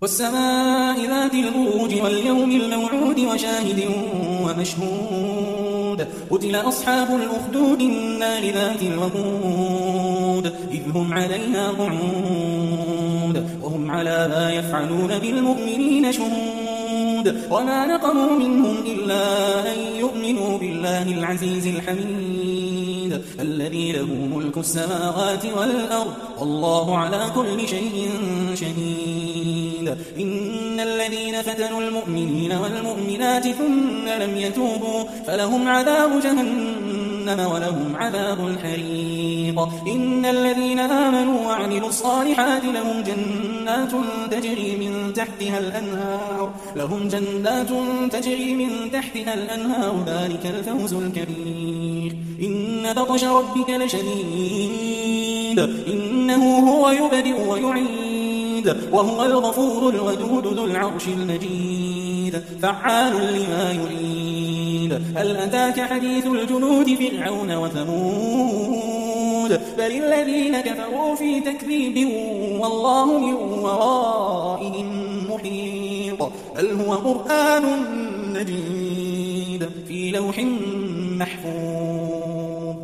والسماء ذات البروج واليوم الموعود وشاهد ومشهود قتل أصحاب الأخدود النار ذات الوقود إذ هم عليها قعود وهم على ما يفعلون بالمؤمنين شهود وما نقموا منهم إلا أن يؤمنوا بالله العزيز الحميد الذي له ملك السماوات والأرض والله على كل شيء شهيد. إن الذين فتنوا المؤمنين والمؤمنات ثم لم يتوبوا فلهم عذاب جهنم ولهم عذاب الحريق. إن الذين آمنوا وعملوا الصالحات لهم جنات تجري من تحتها الأنهار ذلك الفوز الكبير. إن بطش ربك لشديد إنه هو يبدئ ويعيد وهو الغفور الودود ذو العرش المجيد فعال لما يريد. هل أتاك حديث الجنود فرعون وثمود بل الذين كفروا في تكذيب والله من ورائهم محيط. بل هو قرآن مجيد في لوح محفوظ.